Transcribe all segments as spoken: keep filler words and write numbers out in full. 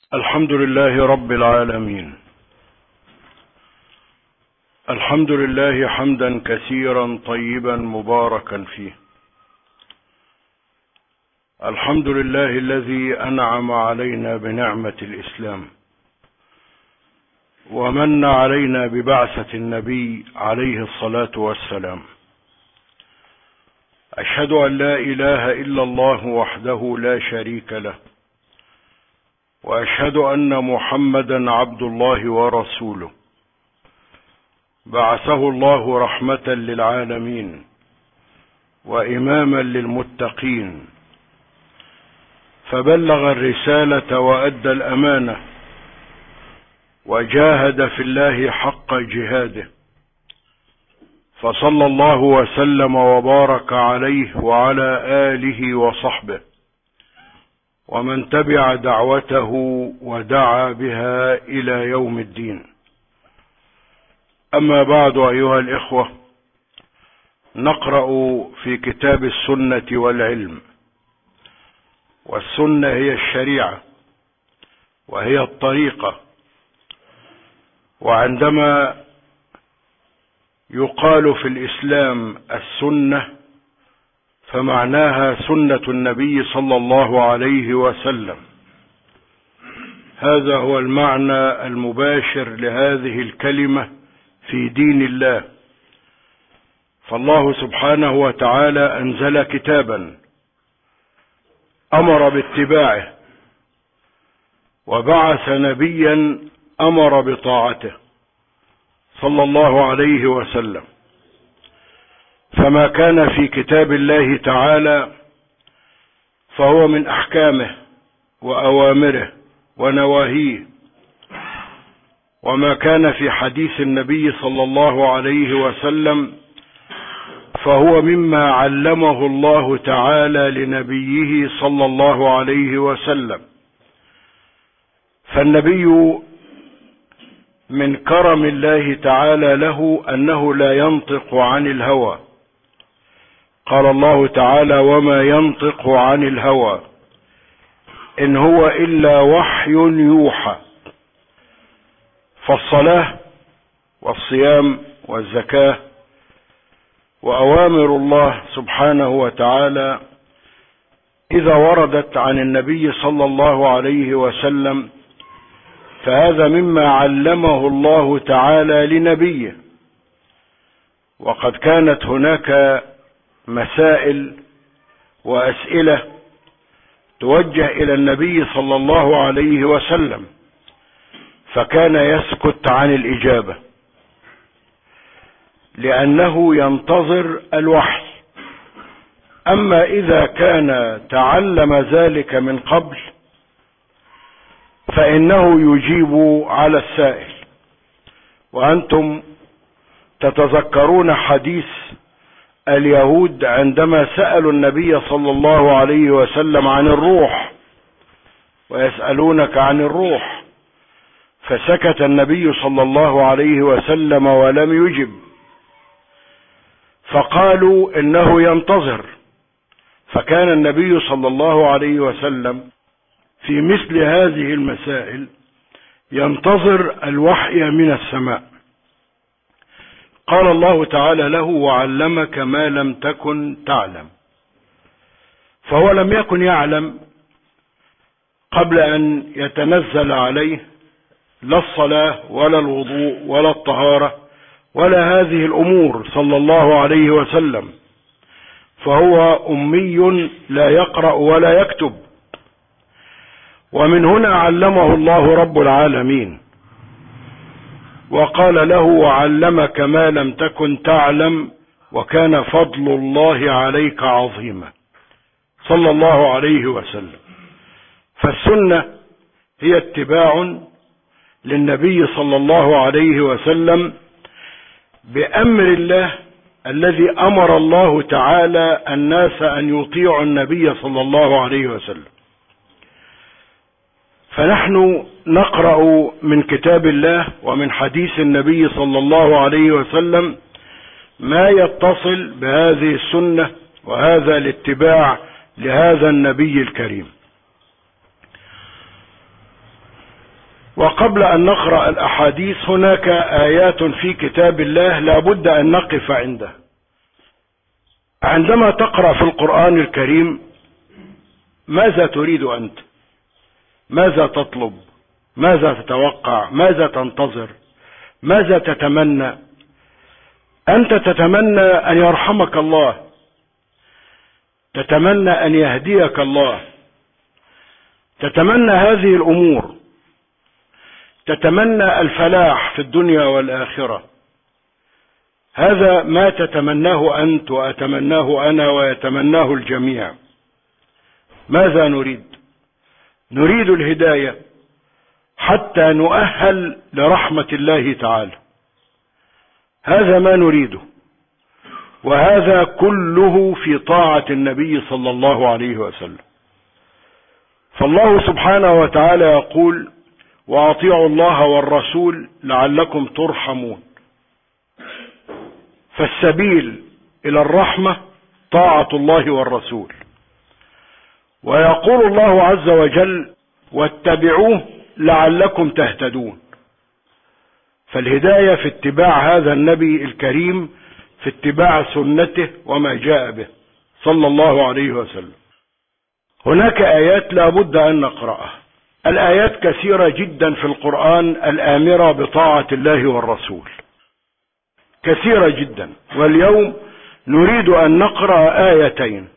الحمد لله رب العالمين. الحمد لله حمدا كثيرا طيبا مباركا فيه. الحمد لله الذي أنعم علينا بنعمة الإسلام ومن علينا ببعثة النبي عليه الصلاة والسلام. أشهد أن لا إله إلا الله وحده لا شريك له، وأشهد أن محمدا عبد الله ورسوله، بعثه الله رحمة للعالمين وإماما للمتقين، فبلغ الرسالة وأدى الأمانة وجاهد في الله حق جهاده، فصلى الله وسلم وبارك عليه وعلى آله وصحبه ومن تبع دعوته ودعا بها إلى يوم الدين. أما بعد، أيها الإخوة، نقرأ في كتاب السنة والعلم، والسنة هي الشريعة وهي الطريقة. وعندما يقال في الإسلام السنة فمعناها سنة النبي صلى الله عليه وسلم. هذا هو المعنى المباشر لهذه الكلمة في دين الله. فالله سبحانه وتعالى أنزل كتابا أمر باتباعه، وبعث نبيا أمر بطاعته صلى الله عليه وسلم. فما كان في كتاب الله تعالى فهو من أحكامه وأوامره ونواهيه، وما كان في حديث النبي صلى الله عليه وسلم فهو مما علمه الله تعالى لنبيه صلى الله عليه وسلم. فالنبي من كرم الله تعالى له أنه لا ينطق عن الهوى. قال الله تعالى: وما ينطق عن الهوى إن هو إلا وحي يوحى. فالصلاة والصيام والزكاة وأوامر الله سبحانه وتعالى إذا وردت عن النبي صلى الله عليه وسلم فهذا مما علمه الله تعالى لنبيه. وقد كانت هناك مسائل وأسئلة توجه إلى النبي صلى الله عليه وسلم فكان يسكت عن الإجابة لأنه ينتظر الوحي. أما إذا كان تعلم ذلك من قبل فإنه يجيب على السائل. وأنتم تتذكرون حديث اليهود عندما سألوا النبي صلى الله عليه وسلم عن الروح، ويسألونك عن الروح، فسكت النبي صلى الله عليه وسلم ولم يجب، فقالوا إنه ينتظر. فكان النبي صلى الله عليه وسلم في مثل هذه المسائل ينتظر الوحي من السماء. قال الله تعالى له: وعلمك ما لم تكن تعلم. فهو لم يكن يعلم قبل أن يتنزل عليه لا الصلاة ولا الوضوء ولا الطهارة ولا هذه الأمور صلى الله عليه وسلم، فهو أمي لا يقرأ ولا يكتب. ومن هنا علمه الله رب العالمين وقال له: وعلمك ما لم تكن تعلم وكان فضل الله عليك عظيما، صلى الله عليه وسلم. فالسنة هي اتباع للنبي صلى الله عليه وسلم بأمر الله الذي أمر الله تعالى الناس أن يطيعوا النبي صلى الله عليه وسلم. فنحن نقرأ من كتاب الله ومن حديث النبي صلى الله عليه وسلم ما يتصل بهذه السنة وهذا الاتباع لهذا النبي الكريم. وقبل أن نقرأ الأحاديث هناك آيات في كتاب الله لا بد أن نقف عندها. عندما تقرأ في القرآن الكريم ماذا تريد أنت؟ ماذا تطلب؟ ماذا تتوقع؟ ماذا تنتظر؟ ماذا تتمنى؟ أنت تتمنى أن يرحمك الله، تتمنى أن يهديك الله، تتمنى هذه الأمور، تتمنى الفلاح في الدنيا والآخرة. هذا ما تتمناه أنت وأتمناه أنا ويتمناه الجميع. ماذا نريد؟ نريد الهداية حتى نؤهل لرحمة الله تعالى. هذا ما نريده، وهذا كله في طاعة النبي صلى الله عليه وسلم. فالله سبحانه وتعالى يقول: وأطيعوا الله والرسول لعلكم ترحمون. فالسبيل إلى الرحمة طاعة الله والرسول. ويقول الله عز وجل: واتبعوه لعلكم تهتدون. فالهداية في اتباع هذا النبي الكريم، في اتباع سنته وما جاء به صلى الله عليه وسلم. هناك آيات لا بد أن نقرأها. الآيات كثيرة جدا في القرآن الآمرة بطاعة الله والرسول، كثيرة جدا. واليوم نريد أن نقرأ آيتين.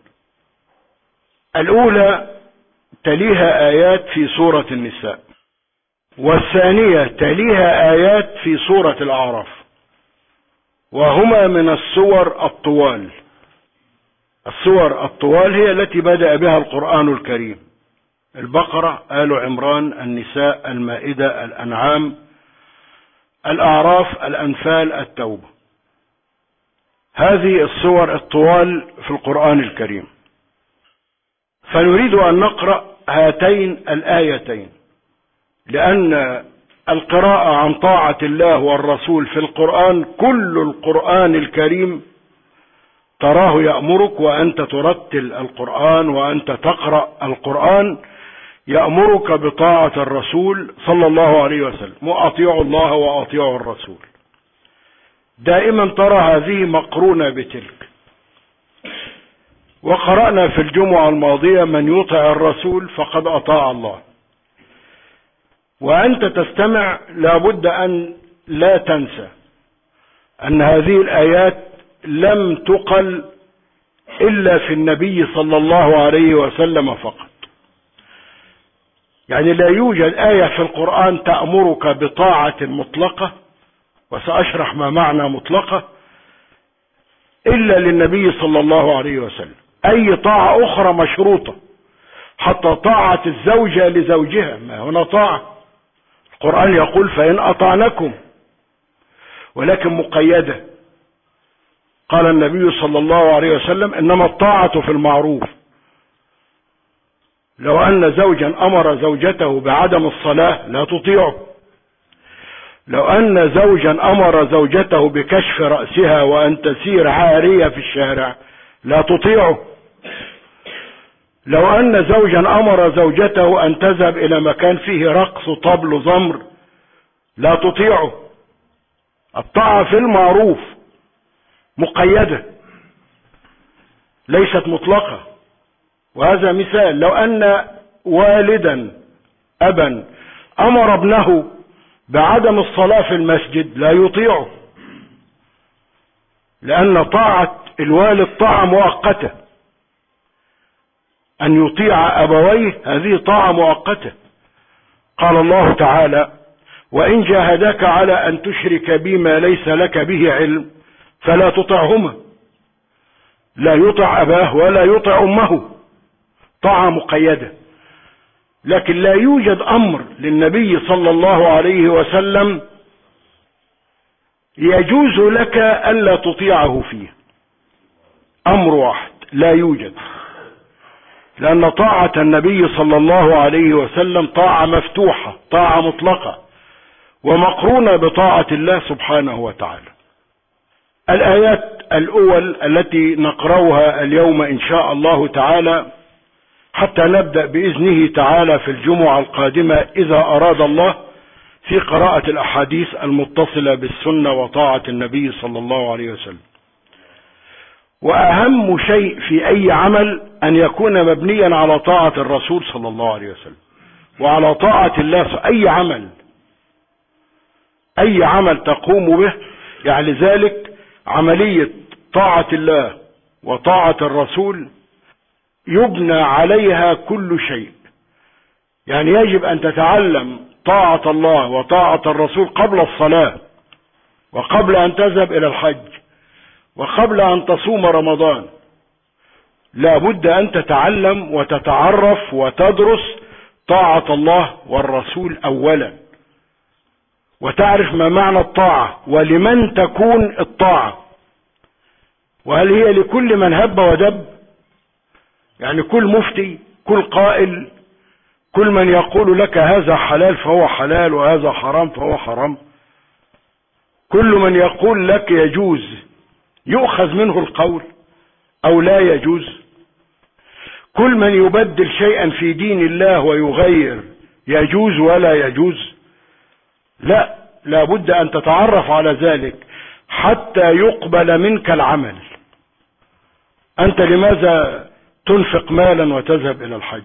الأولى تليها آيات في سورة النساء، والثانية تليها آيات في سورة الأعراف، وهما من السور الطوال. السور الطوال هي التي بدأ بها القرآن الكريم: البقرة، آل عمران، النساء، المائدة، الأنعام، الأعراف، الأنفال، التوبة. هذه السور الطوال في القرآن الكريم. فنريد أن نقرأ هاتين الآيتين، لأن القراءة عن طاعة الله والرسول في القرآن، كل القرآن الكريم تراه يأمرك، وأنت ترتل القرآن وأنت تقرأ القرآن، يأمرك بطاعة الرسول صلى الله عليه وسلم. وأطيعوا الله وأطيعوا الرسول. دائما ترى هذه مقرونة بتلك. وقرأنا في الجمعة الماضية: من يطع الرسول فقد أطاع الله. وأنت تستمع لابد أن لا تنسى أن هذه الآيات لم تقل إلا في النبي صلى الله عليه وسلم فقط. يعني لا يوجد آية في القرآن تأمرك بطاعة مطلقة، وسأشرح ما معنى مطلقة، إلا للنبي صلى الله عليه وسلم. أي طاعة أخرى مشروطة، حتى طاعة الزوجة لزوجها ما هنا طاعة. القرآن يقول: فإن أطعنكم، ولكن مقيدة. قال النبي صلى الله عليه وسلم: إنما الطاعة في المعروف. لو أن زوجا أمر زوجته بعدم الصلاة لا تطيعه. لو أن زوجا أمر زوجته بكشف رأسها وأن تسير عارية في الشارع لا تطيعه. لو أن زوجا أمر زوجته أن تذهب إلى مكان فيه رقص طبل زمر لا تطيعه. الطاعة في المعروف مقيدة، ليست مطلقة. وهذا مثال: لو أن والدا أبا أمر ابنه بعدم الصلاة في المسجد لا يطيعه، لأن طاعة الوالد طاعة مؤقتة. أن يطيع أبويه هذه طاعة مؤقتة. قال الله تعالى: وإن جاهداك على أن تشرك بي ما ليس لك به علم فلا تطعهما. لا يطع أباه ولا يطع أمه، طاعة مقيدة. لكن لا يوجد أمر للنبي صلى الله عليه وسلم يجوز لك ألا تطيعه فيه. أمر واحد لا يوجد، لأن طاعة النبي صلى الله عليه وسلم طاعة مفتوحة، طاعة مطلقة، ومقرونة بطاعة الله سبحانه وتعالى. الآيات الأول التي نقرأها اليوم إن شاء الله تعالى، حتى نبدأ بإذنه تعالى في الجمعة القادمة إذا أراد الله، في قراءة الأحاديث المتصلة بالسنة وطاعة النبي صلى الله عليه وسلم. وأهم شيء في أي عمل أن يكون مبنيا على طاعة الرسول صلى الله عليه وسلم وعلى طاعة الله. أي عمل أي عمل تقوم به، يعني ذلك عملية طاعة الله وطاعة الرسول يبنى عليها كل شيء. يعني يجب أن تتعلم طاعة الله وطاعة الرسول قبل الصلاة، وقبل أن تذهب إلى الحج، وقبل أن تصوم رمضان. لا بد أن تتعلم وتتعرف وتدرس طاعة الله والرسول أولا، وتعرف ما معنى الطاعة ولمن تكون الطاعة، وهل هي لكل من هب ودب، يعني كل مفتي، كل قائل، كل من يقول لك هذا حلال فهو حلال وهذا حرام فهو حرام، كل من يقول لك يجوز يؤخذ منه القول أو لا يجوز، كل من يبدل شيئا في دين الله ويغير يجوز ولا يجوز. لا، لابد أن تتعرف على ذلك حتى يقبل منك العمل. أنت لماذا تنفق مالا وتذهب إلى الحج؟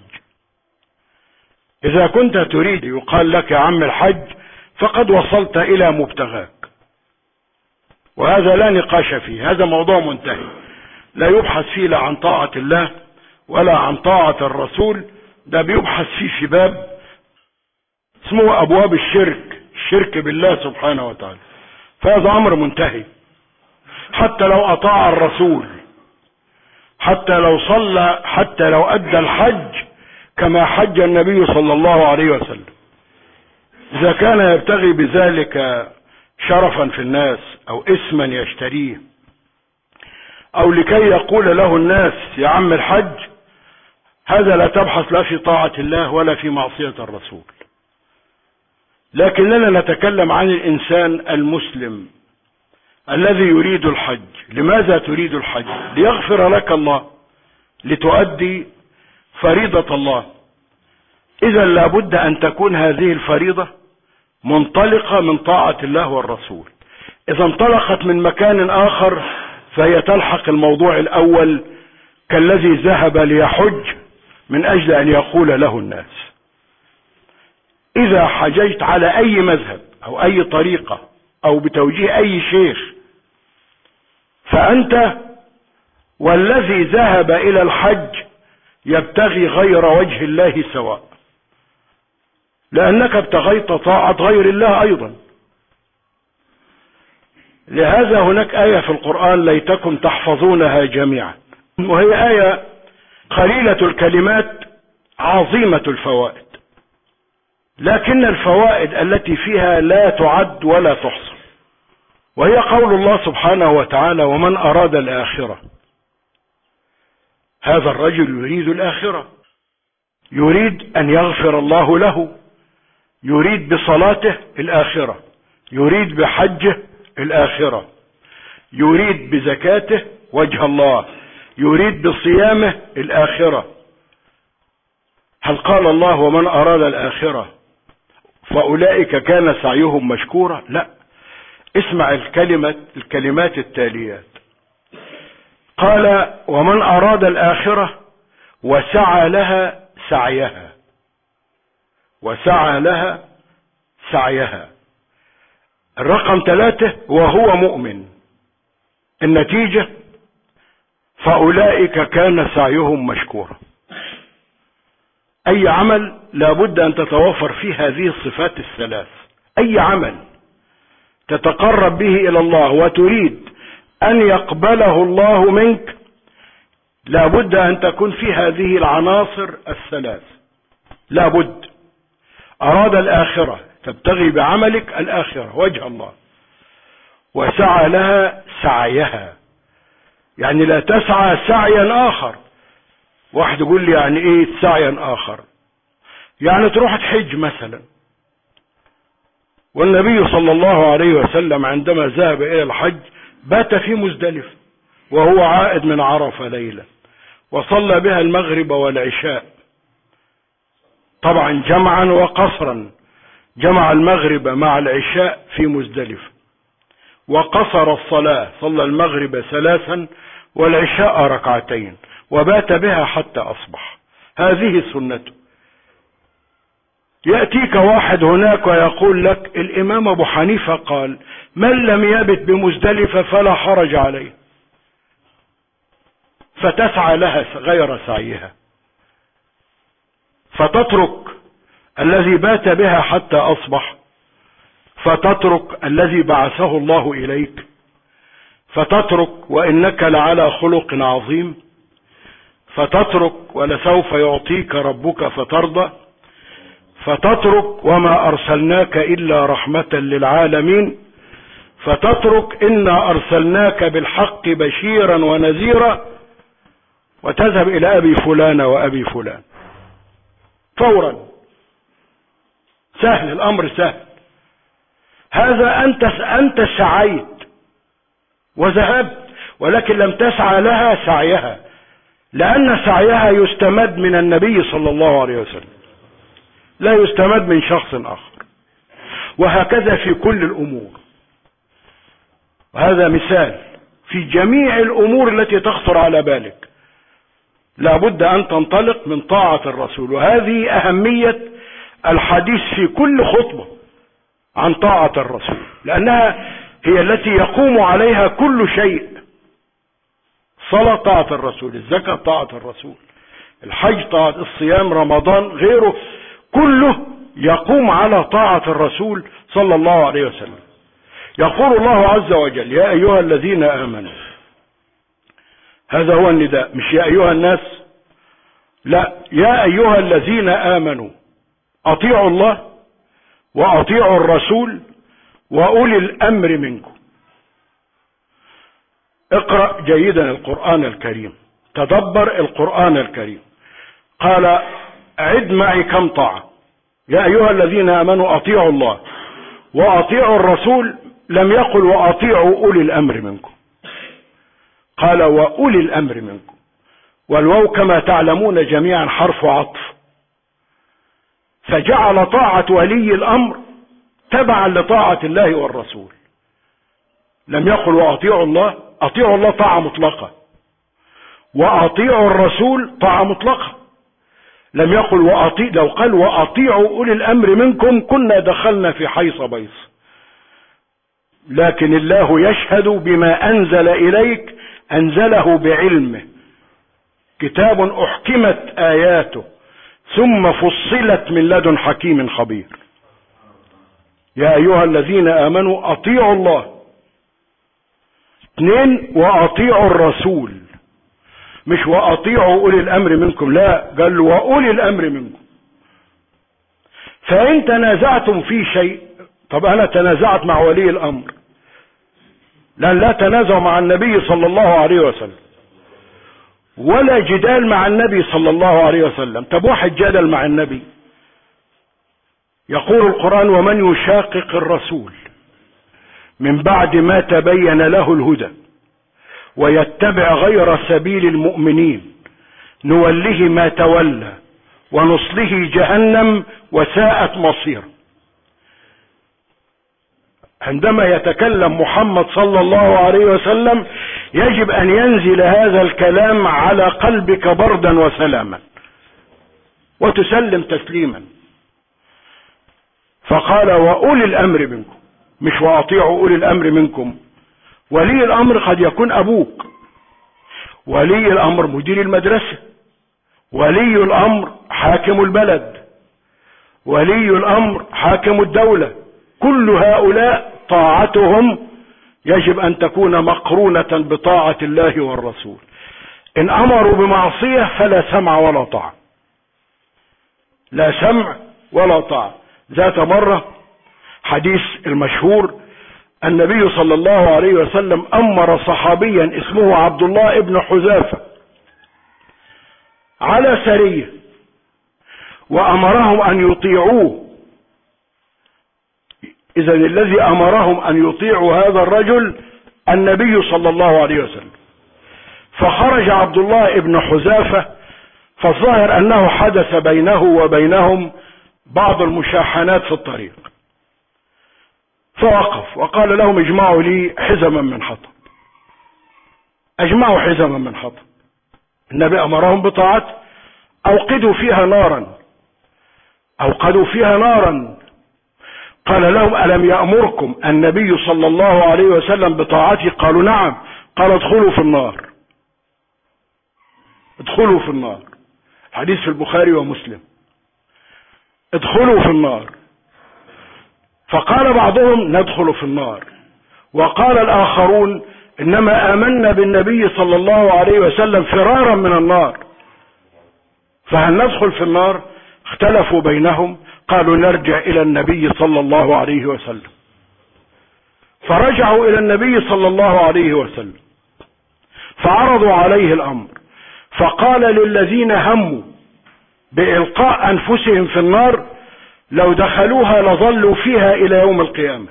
إذا كنت تريد يقال لك يا عم الحج فقد وصلت إلى مبتغاك، وهذا لا نقاش فيه، هذا موضوع منتهي، لا يبحث فيه لا عن طاعة الله ولا عن طاعة الرسول، ده بيبحث فيه في باب اسمه أبواب الشرك، الشرك بالله سبحانه وتعالى، فهذا أمر منتهي. حتى لو أطاع الرسول، حتى لو صلى، حتى لو أدى الحج كما حج النبي صلى الله عليه وسلم، إذا كان يبتغي بذلك شرفا في الناس أو اسما يشتريه، أو لكي يقول له الناس يا عم الحج، هذا لا تبحث لا في طاعة الله ولا في معصية الرسول. لكننا نتكلم عن الإنسان المسلم الذي يريد الحج. لماذا تريد الحج؟ ليغفر لك الله، لتؤدي فريضة الله. إذا لابد أن تكون هذه الفريضة منطلقة من طاعة الله والرسول. إذا انطلقت من مكان آخر فهي تلحق الموضوع الأول، كالذي ذهب ليحج من أجل أن يقول له الناس. إذا حججت على أي مذهب أو أي طريقة أو بتوجيه أي شيخ، فأنت والذي ذهب إلى الحج يبتغي غير وجه الله سواء، لأنك ابتغيت طاعة غير الله أيضا. لهذا هناك آية في القرآن ليتكم تحفظونها جميعا، وهي آية قليلة الكلمات عظيمة الفوائد، لكن الفوائد التي فيها لا تعد ولا تحصى. وهي قول الله سبحانه وتعالى ومن أراد الآخرة. هذا الرجل يريد الآخرة، يريد أن يغفر الله له، يريد بصلاته الآخرة، يريد بحجه الآخرة، يريد بزكاته وجه الله، يريد بصيامه الآخرة. هل قال الله ومن أراد الآخرة فأولئك كان سعيهم مشكورا؟ لا، اسمع الكلمة الكلمات التاليات. قال ومن أراد الآخرة وسعى لها سعيها، وسعى لها سعيها. الرقم ثلاثة وهو مؤمن. النتيجة فأولئك كان سعيهم مشكورا. أي عمل لابد أن تتوفر فيه هذه الصفات الثلاث. أي عمل تتقرب به إلى الله وتريد أن يقبله الله منك لابد أن تكون في هذه العناصر الثلاث. لابد أراد الآخرة، تبتغي بعملك الآخرة وجه الله، وسعى لها سعيها، يعني لا تسعى سعيا آخر. واحد يقول لي يعني ايه سعيا آخر؟ يعني تروح تحج مثلا، والنبي صلى الله عليه وسلم عندما ذهب إلى الحج بات في مزدلفة وهو عائد من عرفة ليلا، وصلى بها المغرب والعشاء، طبعا جمعا وقصرا، جمع المغرب مع العشاء في مزدلفة وقصر الصلاة، صلى المغرب ثلاثا والعشاء ركعتين وبات بها حتى أصبح. هذه سنته. يأتيك واحد هناك ويقول لك الإمام أبو حنيفة قال من لم يبت بمزدلفة فلا حرج عليه، فتسعى لها غير سعيها، فتترك الذي بات بها حتى أصبح، فتترك الذي بعثه الله إليك، فتترك وإنك لعلى خلق عظيم، فتترك ولسوف يعطيك ربك فترضى، فتترك وما أرسلناك إلا رحمة للعالمين، فتترك إنا أرسلناك بالحق بشيرا ونذيرا، وتذهب إلى أبي فلان وأبي فلان فورا. سهل الأمر، سهل. هذا أنت أنت سعيت وذهبت، ولكن لم تسعى لها سعيها، لأن سعيها يستمد من النبي صلى الله عليه وسلم، لا يستمد من شخص آخر. وهكذا في كل الأمور. وهذا مثال في جميع الأمور التي تخطر على بالك، لابد أن تنطلق من طاعة الرسول. وهذه أهمية الحديث في كل خطبة عن طاعة الرسول، لأنها هي التي يقوم عليها كل شيء. صلاة طاعة الرسول، الزكاة طاعة الرسول، الحج طاعة، الصيام، رمضان، غيره، كله يقوم على طاعة الرسول صلى الله عليه وسلم. يقول الله عز وجل يا أيها الذين آمنوا، هذا هو النداء، مش يا أيها الناس، لا، يا أيها الذين آمنوا أطيعوا الله وأطيعوا الرسول وأولي الأمر منكم. اقرأ جيدا القرآن الكريم، تدبر القرآن الكريم. قال عد معي كم طاعة. يا أيها الذين آمنوا أطيعوا الله وأطيعوا الرسول، لم يقل وأطيعوا أولي الأمر منكم، قال وأولي الأمر منكم. والواو كما تعلمون جميعا حرف عطف، فجعل طاعة ولي الأمر تبعا لطاعة الله والرسول. لم يقل وأطيعوا الله، أطيعوا الله طاعة مطلقة، وأطيعوا الرسول طاعة مطلقة. لم يقل وأطيع، لو قال وأطيعوا أولي الأمر منكم كنا دخلنا في حيص بيص. لكن الله يشهد بما أنزل إليك، أنزله بعلمه، كتاب أحكمت آياته ثم فصلت من لدن حكيم خبير. يا أيها الذين آمنوا أطيعوا الله. اثنين، وأطيعوا الرسول، مش وأطيعوا أولي الأمر منكم، لا، قال وأولي الأمر منكم. فإن تنازعتم في شيء، طب أنا تنازعت مع ولي الأمر، لأن لا تنازع مع النبي صلى الله عليه وسلم، ولا جدال مع النبي صلى الله عليه وسلم. طب واحد جدل مع النبي، يقول القرآن ومن يشاقق الرسول من بعد ما تبين له الهدى ويتبع غير سبيل المؤمنين نوله ما تولى ونصله جهنم وساءت مصيرا. عندما يتكلم محمد صلى الله عليه وسلم يجب أن ينزل هذا الكلام على قلبك بردا وسلاما وتسلم تسليما. فقال وأولي الأمر منكم، مش وأطيعوا أولي الأمر منكم. ولي الأمر قد يكون أبوك، ولي الأمر مدير المدرسة، ولي الأمر حاكم البلد، ولي الأمر حاكم الدولة. كل هؤلاء طاعتهم يجب أن تكون مقرونة بطاعة الله والرسول. إن أمروا بمعصية فلا سمع ولا طاعة، لا سمع ولا طاعة. ذات مرة حديث المشهور، النبي صلى الله عليه وسلم أمر صحابيا اسمه عبد الله ابن حذافة على سرية، وأمرهم أن يطيعوه. إذن الذي أمرهم أن يطيعوا هذا الرجل النبي صلى الله عليه وسلم. فخرج عبد الله ابن حذافة، فالظاهر أنه حدث بينه وبينهم بعض المشاحنات في الطريق، فوقف وقال لهم اجمعوا لي حزما من حطب. اجمعوا حزما من حطب. النبي امرهم بطاعته. اوقدوا فيها نارا، اوقدوا فيها نارا. قال لهم الم يأمركم النبي صلى الله عليه وسلم بطاعتي؟ قالوا نعم. قال ادخلوا في النار، ادخلوا في النار. حديث في البخاري ومسلم. ادخلوا في النار. فقال بعضهم ندخل في النار، وقال الآخرون إنما آمنا بالنبي صلى الله عليه وسلم فرارا من النار، فهل ندخل في النار؟ اختلفوا بينهم. قالوا نرجع إلى النبي صلى الله عليه وسلم. فرجعوا إلى النبي صلى الله عليه وسلم فعرضوا عليه الأمر، فقال للذين هموا بإلقاء أنفسهم في النار لو دخلوها لظلوا فيها إلى يوم القيامة.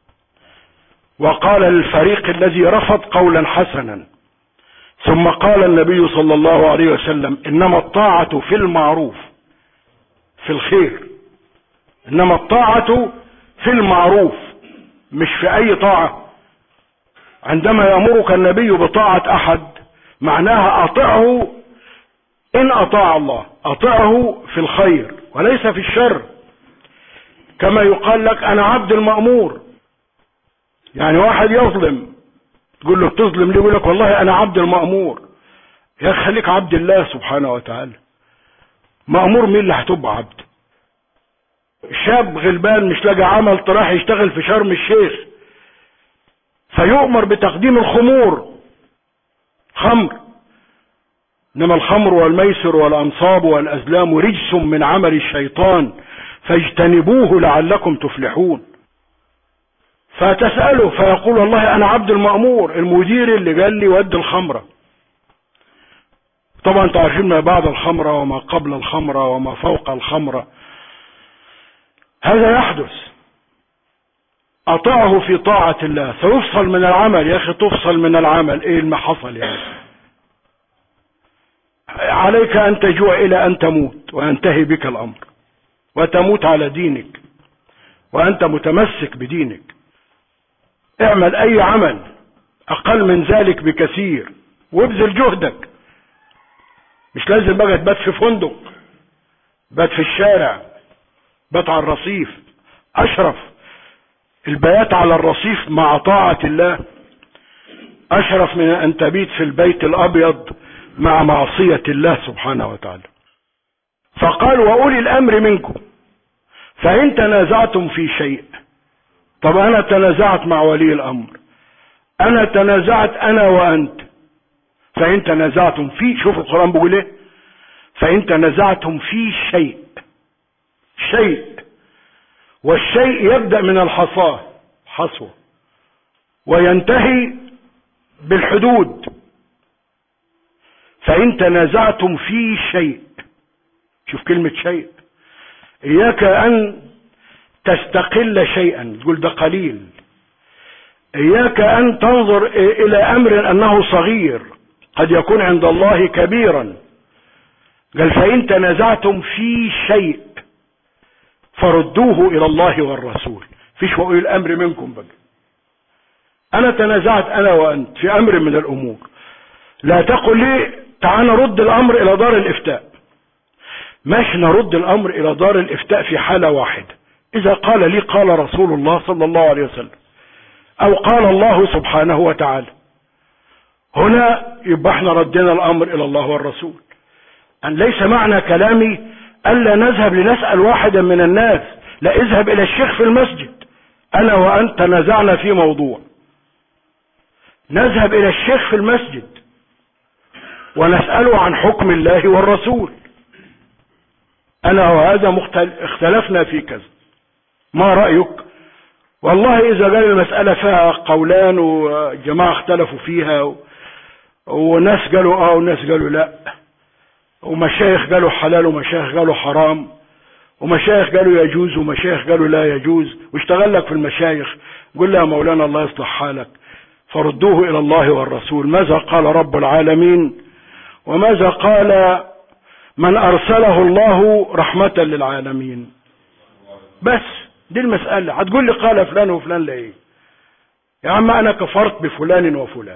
وقال للفريق الذي رفض قولا حسنا. ثم قال النبي صلى الله عليه وسلم إنما الطاعة في المعروف، في الخير. إنما الطاعة في المعروف، مش في أي طاعة. عندما يأمرك النبي بطاعة أحد معناها أطعه إن أطاع الله، أطعه في الخير وليس في الشر. كما يقال لك أنا عبد المأمور، يعني واحد يظلم تقول له بتظلم ليه؟ يقول لك والله أنا عبد المأمور. يا أخي خليك عبد الله سبحانه وتعالى. مأمور مين اللي هتبقى عبد؟ شاب غلبان مش لاقي عمل راح يشتغل في شرم الشيخ فيؤمر بتقديم الخمور، خمر. إنما الخمر والميسر والأنصاب والأزلام رجس من عمل الشيطان فاجتنبوه لعلكم تفلحون. فتسأله فيقول والله أنا عبد المأمور، المدير اللي قال لي ود الخمرة. طبعا تعرفين ما بعد الخمرة وما قبل الخمرة وما فوق الخمرة، هذا يحدث. أطاعه في طاعة الله سيفصل من العمل. يا أخي تفصل من العمل، إيه ما حصل يعني؟ عليك أن تجوع إلى أن تموت وينتهي بك الأمر، وتموت على دينك وأنت متمسك بدينك. اعمل أي عمل أقل من ذلك بكثير وابذل جهدك. مش لازم بقى تبات في فندق، بات في الشارع، بات على الرصيف. أشرف البيات على الرصيف مع طاعة الله أشرف من أن تبيت في البيت الأبيض مع معصية الله سبحانه وتعالى. فقال وأولي الأمر منكم فإن تنازعتم في شيء. طب أنا تنازعت مع ولي الأمر، أنا تنازعت أنا وأنت. فإن تنازعتم في، شوف القرآن بيقول إيه، فإن تنازعتم في شيء. شيء، والشيء يبدأ من الحصاة، حصوة، وينتهي بالحدود. فإن تنازعتم في شيء، شوف كلمة شيء. إياك أن تستقل شيئا تقول ده قليل. إياك أن تنظر إلى أمر أنه صغير، قد يكون عند الله كبيرا. قال فإن تنازعتم في شيء فردوه إلى الله والرسول. فيش وأولي الأمر منكم بقى. أنا تنازعت أنا وأنت في أمر من الأمور، لا تقل لي تعال نرد الأمر إلى دار الإفتاء. مش نرد الأمر إلى دار الإفتاء في حالة واحدة، إذا قال لي قال رسول الله صلى الله عليه وسلم أو قال الله سبحانه وتعالى، هنا يبقى احنا ردنا الأمر إلى الله والرسول. أن ليس معنى كلامي ألا نذهب لنسأل واحدا من الناس، لا، اذهب إلى الشيخ في المسجد. أنا وأنت تنازعنا في موضوع، نذهب إلى الشيخ في المسجد ونسأله عن حكم الله والرسول. أنا وهذا مختل... اختلفنا في كذا، ما رأيك؟ والله إذا قال المسألة فيها قولان وجماعة اختلفوا فيها و... وناس قالوا آه وناس قالوا لا، ومشايخ قالوا حلال ومشايخ قالوا حرام، ومشايخ قالوا يجوز ومشايخ قالوا لا يجوز، واشتغل لك في المشايخ. قل له يا مولانا الله يصلح حالك، فردوه إلى الله والرسول. ماذا قال رب العالمين وماذا قال من أرسله الله رحمة للعالمين؟ بس دي المسألة. هتقول لي قال فلان وفلان ليه؟ يا عم انا كفرت بفلان وفلان.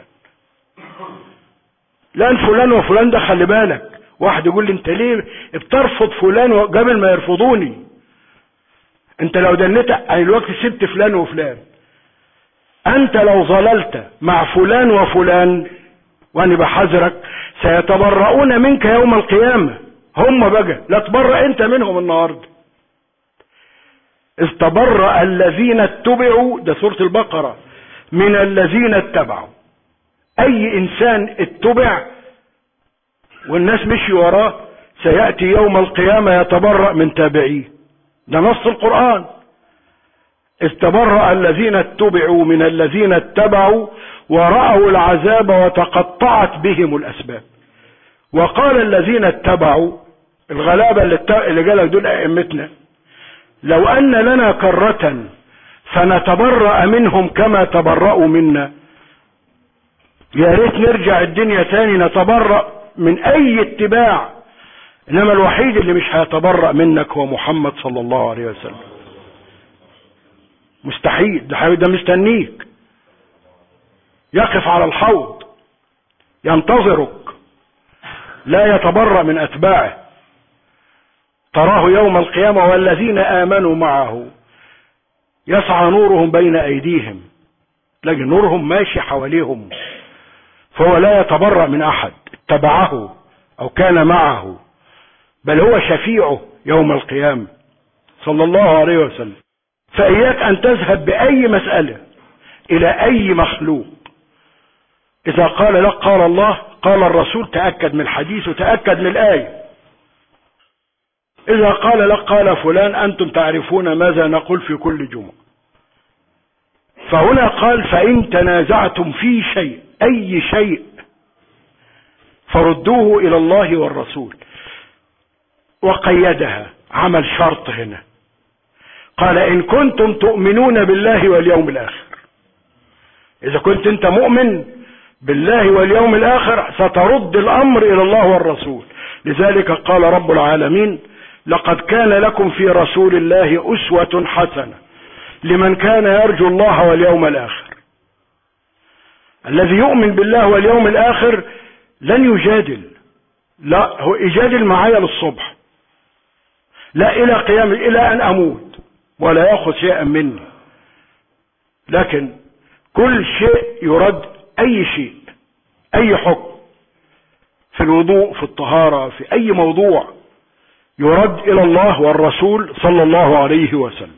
لان فلان وفلان ده خلي بالك، واحد يقول لي انت ليه بترفض فلان قبل ما يرفضوني؟ انت لو دنيت الوقت سبت فلان وفلان، انت لو ظللت مع فلان وفلان وانا بحذرك سيتبرؤون منك يوم القيامة. هم بقى لا تبرأ انت منهم النهارده. استبرأ الذين اتبعوا، ده سورة البقرة، من الذين اتبعوا. اي انسان اتبع والناس مشي وراه سيأتي يوم القيامة يتبرأ من تابعيه. ده نص القرآن. استبرأ الذين اتبعوا من الذين اتبعوا ورأوا العذاب وتقطعت بهم الأسباب. وقال الذين اتبعوا، الغلابة اللي قالك دول أئمتنا، لو أن لنا كرة فنتبرأ منهم كما تبرأوا منا. يا ريت نرجع الدنيا تاني نتبرأ من أي اتباع، إنما الوحيد اللي مش هيتبرأ منك هو محمد صلى الله عليه وسلم. مستحيل. ده ده مستنيك، يقف على الحوض ينتظرك، لا يتبرأ من أتباعه. تراه يوم القيامة والذين آمنوا معه يسعى نورهم بين أيديهم، لكن نورهم ماشي حواليهم، فهو لا يتبرأ من أحد اتبعه أو كان معه، بل هو شفيعه يوم القيامة صلى الله عليه وسلم. فإياك أن تذهب بأي مسألة إلى أي مخلوق. إذا قال لك قال الله قال الرسول تأكد من الحديث وتأكد من الآية. إذا قال لك قال فلان أنتم تعرفون ماذا نقول في كل جمعة. فهنا قال فإن تنازعتم في شيء، أي شيء، فردوه إلى الله والرسول. وقيدها، عمل شرط هنا، قال إن كنتم تؤمنون بالله واليوم الآخر. إذا كنت أنت مؤمن بالله واليوم الآخر سترد الأمر إلى الله والرسول. لذلك قال رب العالمين لقد كان لكم في رسول الله أسوة حسنة لمن كان يرجو الله واليوم الآخر. الذي يؤمن بالله واليوم الآخر لن يجادل، لا هو يجادل معايا للصبح، لا إلى قيام إلى أن أموت ولا يأخذ شيئا مني. لكن كل شيء يرد، أي شيء، أي حكم في الوضوء في الطهارة في أي موضوع يرد إلى الله والرسول صلى الله عليه وسلم.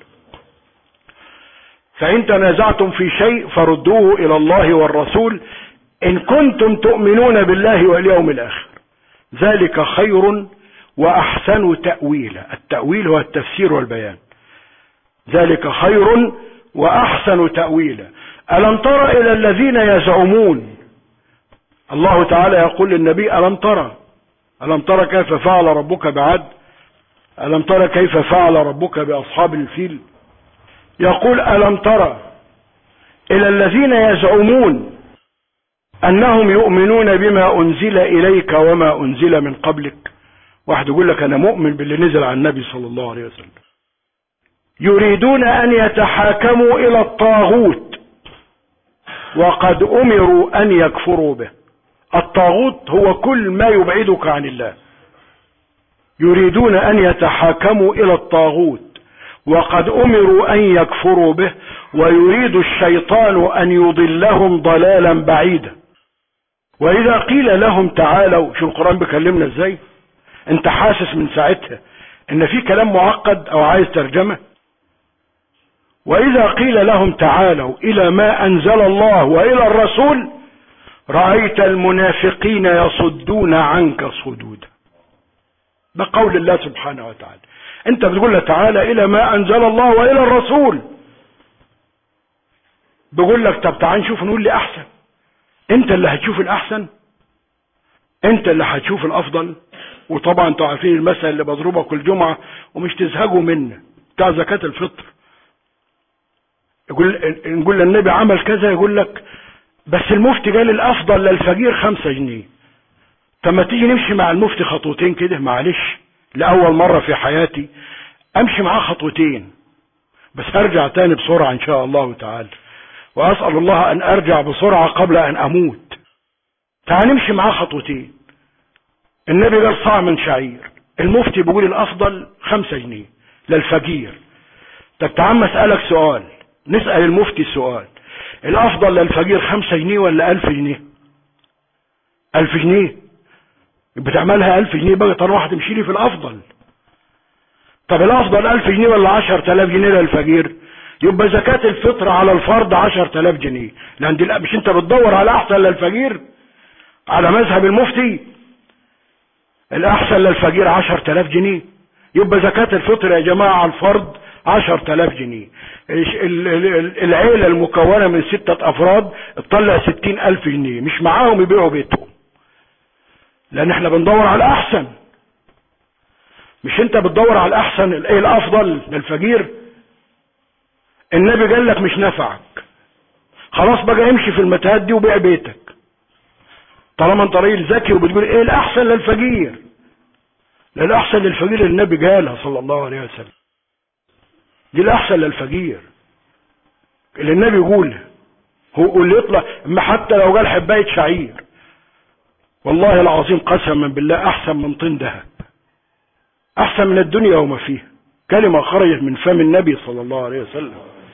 فإن تنازعتم في شيء فردوه إلى الله والرسول إن كنتم تؤمنون بالله واليوم الآخر، ذلك خير وأحسن تأويلا. التأويل هو التفسير والبيان. ذلك خير وأحسن تأويلا. ألم تر إلى الذين يزعمون، الله تعالى يقول للنبي ألم ترى ألم ترى كيف فعل ربك بعاد، ألم ترى كيف فعل ربك بأصحاب الفيل. يقول ألم ترى إلى الذين يزعمون أنهم يؤمنون بما أنزل إليك وما أنزل من قبلك. واحد يقول لك أنا مؤمن باللي نزل عن النبي صلى الله عليه وسلم، يريدون أن يتحاكموا إلى الطاغوت وقد أمروا أن يكفروا به. الطاغوت هو كل ما يبعدك عن الله. يريدون أن يتحاكموا إلى الطاغوت وقد أمروا أن يكفروا به ويريد الشيطان أن يضلهم ضلالا بعيدا. وإذا قيل لهم تعالوا، شو القرآن بيكلمنا ازاي؟ انت حاسس من ساعتها ان في كلام معقد او عايز ترجمة؟ وإذا قيل لهم تعالوا إلى ما أنزل الله وإلى الرسول رأيت المنافقين يصدون عنك صدودا. ده قول الله سبحانه وتعالى. انت بتقول له تعالى إلى ما أنزل الله وإلى الرسول، بقول لك طب تعال نشوف نقول لي أحسن. انت اللي هتشوف الأحسن، انت اللي هتشوف الأفضل. وطبعا انتوا عارفين المثل اللي بضربها كل جمعة ومش تزهقوا منه، بتاع زكاة الفطر. يقول نقول للنبي عمل كذا، يقول لك بس المفتي قال الافضل للفقير خمسة جنيه. طب ما تيجي نمشي مع المفتي خطوتين كده، معلش لأول مرة في حياتي امشي معاه خطوتين بس هرجع تاني بسرعة ان شاء الله تعالى، واسأل الله ان ارجع بسرعة قبل ان اموت. تعال نمشي معاه خطوتين. النبي قال صاع من شعير، المفتي بيقول الافضل خمسة جنيه للفقير. طب تعال اسألك سؤال، نسأل المفتي السؤال، الافضل للفقير خمسة جنيه ولا الف جنيه؟ الف جنيه. بتعملها الف جنيه بقى طالما واحد تمشي لي في الافضل. طب الافضل الف جنيه ولا عشر تلاف جنيه للفقير؟ يبقى زكاة الفطر على الفرد عشر تلاف جنيه، لان دي مش انت بتدور على احسن للفقير على مذهب المفتي؟ الاحسن للفقير عشر تلاف جنيه، يبقى زكاة الفطر يا جماعة على الفرد عشر تلاف جنيه. العيلة المكونة من ستة افراد تطلع ستين الف جنيه، مش معاهم يبيعوا بيتهم، لان احنا بندور على الاحسن. مش انت بتدور على الاحسن، ايه الافضل للفقير؟ النبي قال لك مش نفعك، خلاص بقى امشي في المتاهات دي وبيع بيتك، طالما انت راجل ذكي وبتقول ايه الاحسن للفقير. لا، الاحسن للفقير النبي قالها صلى الله عليه وسلم، دي الاحسن للفقير اللي النبي يقولها. هو اللي يطلع حتى لو قال حبايه شعير، والله العظيم قسما بالله احسن من طين ذهب، احسن من الدنيا وما فيها. كلمه خرجت من فم النبي صلى الله عليه وسلم.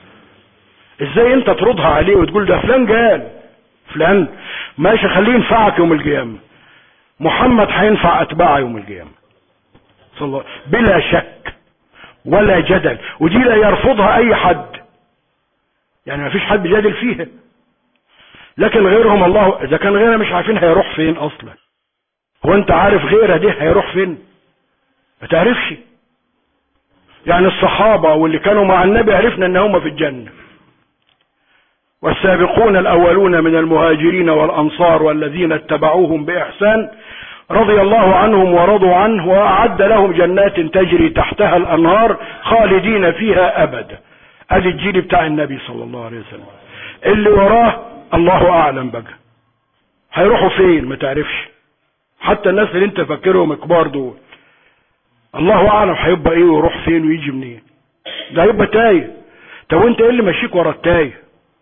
ازاي انت تردها عليه وتقول ده فلان قال؟ فلان ماشي، خليه ينفعك يوم القيامه. محمد هينفع اتباعه يوم القيامه صلى الله، بلا شك ولا جدل، ودي لا يرفضها اي حد، يعني ما فيش حد بيجادل فيها. لكن غيرهم الله، اذا كان غيرها مش عارفين هيروح فين اصلا. هو انت عارف غيرها دي هيروح فين؟ ما تعرفش. يعني الصحابة واللي كانوا مع النبي عرفنا ان هم في الجنة. والسابقون الاولون من المهاجرين والانصار والذين اتبعوهم باحسان رضي الله عنهم ورضوا عنه واعد لهم جنات تجري تحتها الانهار خالدين فيها ابدا. ادي الجيل بتاع النبي صلى الله عليه وسلم. اللي وراه الله اعلم بقى هيروحوا فين، ما تعرفش. حتى الناس اللي انت فاكرهم كبار دول الله اعلم هيبقى ايه ويروح فين ويجي منين. ده هيبقى تايه. طب وانت ايه اللي ماشيك ورا التايه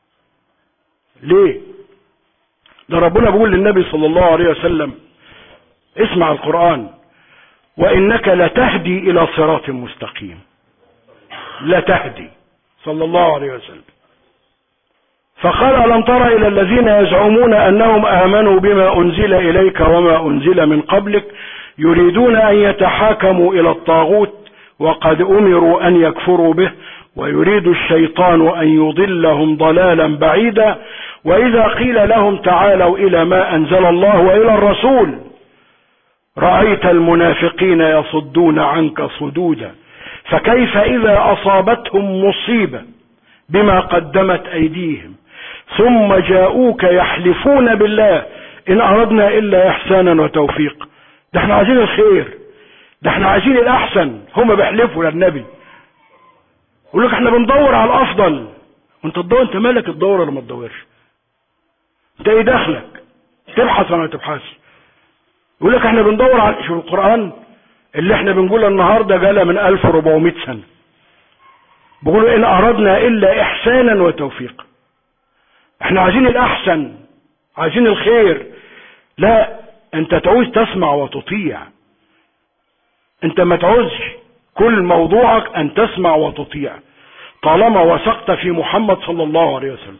ليه؟ ده ربنا بيقول للنبي صلى الله عليه وسلم، اسمع القرآن، وانك لتهدي الى صراط مستقيم. لتهدي صلى الله عليه وسلم. فقال ألم تر إلى الذين يزعمون أنهم آمنوا بما أنزل إليك وما أنزل من قبلك يريدون أن يتحاكموا إلى الطاغوت وقد أمروا أن يكفروا به ويريد الشيطان أن يضلهم ضلالا بعيدا وإذا قيل لهم تعالوا إلى ما أنزل الله وإلى الرسول رأيت المنافقين يصدون عنك صدودا فكيف إذا أصابتهم مصيبة بما قدمت أيديهم ثم جاءوك يحلفون بالله إن أردنا إلا إحسانا وتوفيق. ده احنا عايزين الخير، ده احنا عايزين الأحسن. هم بيحلفوا للنبي يقول لك احنا بندور على الأفضل. وانت تدور، انت مالك تدور ولا ما تدورش؟ انت ايه دخلك؟ تبحث ولا ما تبحثش؟ يقول لك احنا بندور على شو. القرآن اللي احنا بنقوله النهارده قالها من ألف وأربعمائة سنة، بيقولوا إن أردنا إلا إحسانا وتوفيق. احنا عايزين الأحسن، عايزين الخير. لا، انت تعوز تسمع وتطيع. انت ما تعوزش، كل موضوعك ان تسمع وتطيع طالما وثقت في محمد صلى الله عليه وسلم.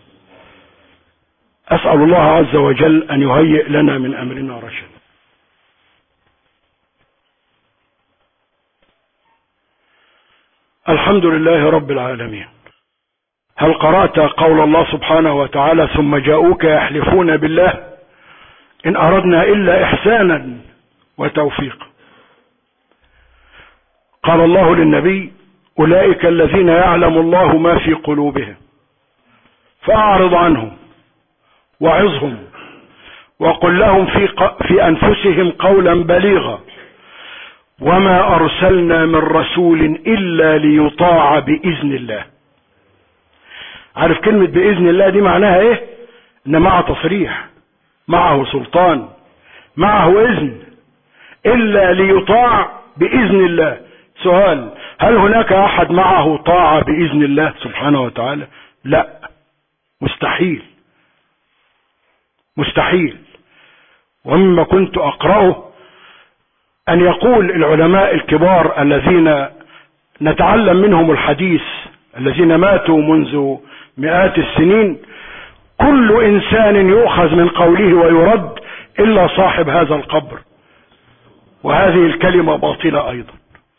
أسأل الله عز وجل أن يهيئ لنا من أمرنا رشدا. الحمد لله رب العالمين. هل قرأت قول الله سبحانه وتعالى ثم جاءوك يحلفون بالله إن أردنا إلا إحسانا وتوفيق؟ قال الله للنبي أولئك الذين يعلم الله ما في قلوبهم فأعرض عنهم وعظهم وقل لهم في, في أنفسهم قولا بليغا وما أرسلنا من رسول إلا ليطاع بإذن الله. عارف كلمة بإذن الله دي معناها إيه؟ إن معه تصريح، معه سلطان، معه إذن. إلا ليطاع بإذن الله. سؤال: هل هناك احد معه طاعة باذن الله سبحانه وتعالى؟ لا، مستحيل مستحيل. ومما كنت اقرأه ان يقول العلماء الكبار الذين نتعلم منهم الحديث، الذين ماتوا منذ مئات السنين: كل انسان يؤخذ من قوله ويرد الا صاحب هذا القبر. وهذه الكلمة باطلة ايضا،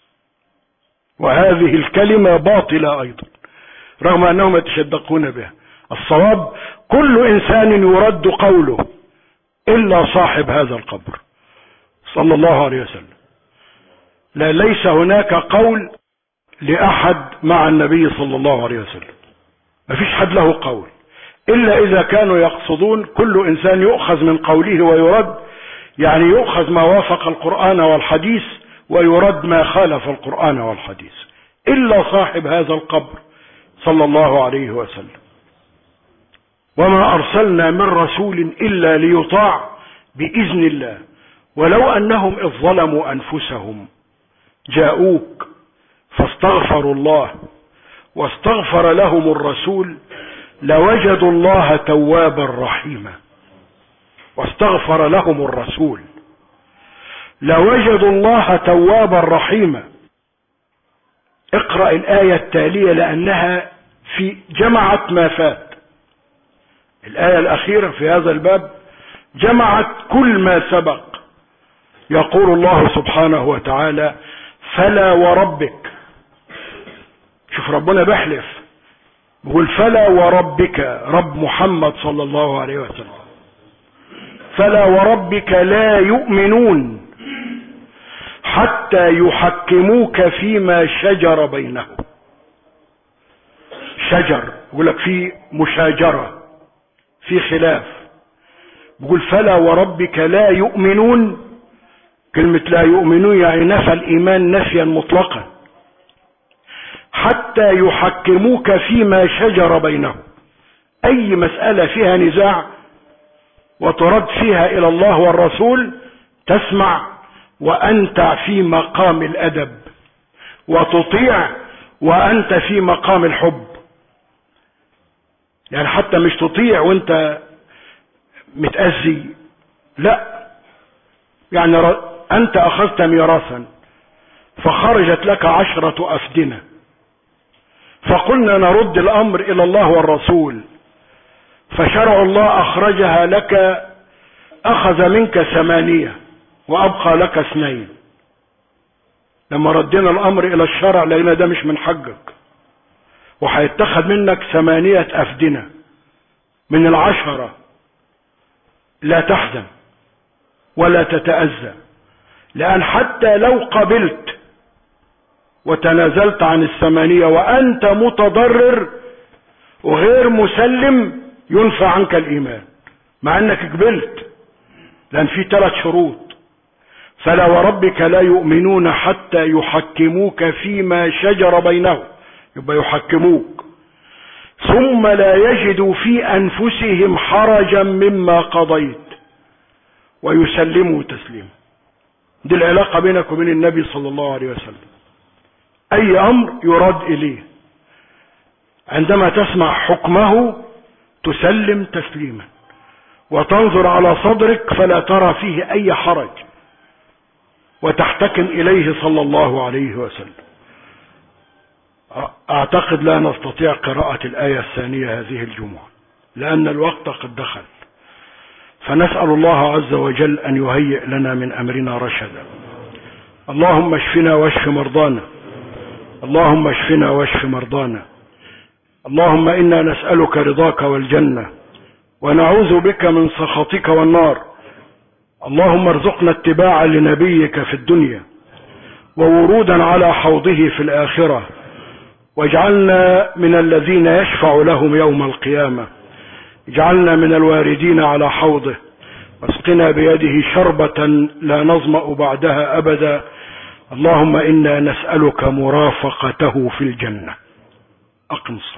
وهذه الكلمة باطلة ايضا رغم انهم يتشدقون بها. الصواب: كل انسان يرد قوله الا صاحب هذا القبر صلى الله عليه وسلم. لا، ليس هناك قول لأحد مع النبي صلى الله عليه وسلم، ما فيش حد له قول، إلا إذا كانوا يقصدون كل إنسان يؤخذ من قوله ويرد، يعني يؤخذ ما وافق القرآن والحديث ويرد ما خالف القرآن والحديث، إلا صاحب هذا القبر صلى الله عليه وسلم. وما أرسلنا من رسول إلا ليطاع بإذن الله ولو أنهم إذ ظلموا أنفسهم جاءوك فاستغفروا الله واستغفر لهم الرسول لوجدوا الله توابا رحيما. واستغفر لهم الرسول لوجدوا الله توابا رحيما. اقرأ الآية التالية لأنها في جمعت ما فات. الآية الأخيرة في هذا الباب جمعت كل ما سبق. يقول الله سبحانه وتعالى: فلا وربك. شوف ربنا بيحلف، بيقول: فلا وربك، رب محمد صلى الله عليه وسلم، فلا وربك لا يؤمنون حتى يحكموك فيما شجر بينهم. شجر يقول لك في مشاجرة، في خلاف. بيقول: فلا وربك لا يؤمنون. كلمة لا يؤمنون يعني نفى الإيمان نفيا مطلقا. حتى يحكموك فيما شجر بينهم. أي مسألة فيها نزاع وترد فيها إلى الله والرسول تسمع وأنت في مقام الأدب، وتطيع وأنت في مقام الحب. يعني حتى مش تطيع وأنت متأذي، لا، يعني أنت أخذت ميراثا فخرجت لك عشرة أفدنة، فقلنا نرد الأمر إلى الله والرسول، فشرع الله أخرجها لك، أخذ منك ثمانية وأبقى لك اثنين. لما ردنا الأمر إلى الشرع لقينا ده مش من حقك، وهيتخذ منك ثمانية أفدنة من العشرة. لا تحزن ولا تتأذى، لأن حتى لو قبلت وتنازلت عن الثمانية وأنت متضرر وغير مسلم ينفع عنك الإيمان مع أنك قبلت، لأن في ثلاث شروط: فلا وربك لا يؤمنون حتى يحكموك فيما شجر بينهم، يبقى يحكموك، ثم لا يجدوا في أنفسهم حرجا مما قضيت ويسلموا تسليما. دي العلاقة بينك وبين النبي صلى الله عليه وسلم. أي أمر يراد إليه عندما تسمع حكمه تسلم تسليما وتنظر على صدرك فلا ترى فيه أي حرج وتحتكم إليه صلى الله عليه وسلم. أعتقد لا نستطيع قراءة الآية الثانية هذه الجمعة لأن الوقت قد دخل، فنسأل الله عز وجل أن يهيئ لنا من أمرنا رشدا. اللهم اشفنا واشف مرضانا، اللهم اشفنا واشف مرضانا. اللهم إنا نسألك رضاك والجنة ونعوذ بك من سخطك والنار. اللهم ارزقنا اتباعا لنبيك في الدنيا وورودا على حوضه في الآخرة، واجعلنا من الذين يشفع لهم يوم القيامة. اجعلنا من الواردين على حوضه، واسقنا بيده شربة لا نظمأ بعدها أبدا. اللهم إنا نسألك مرافقته في الجنة. أقم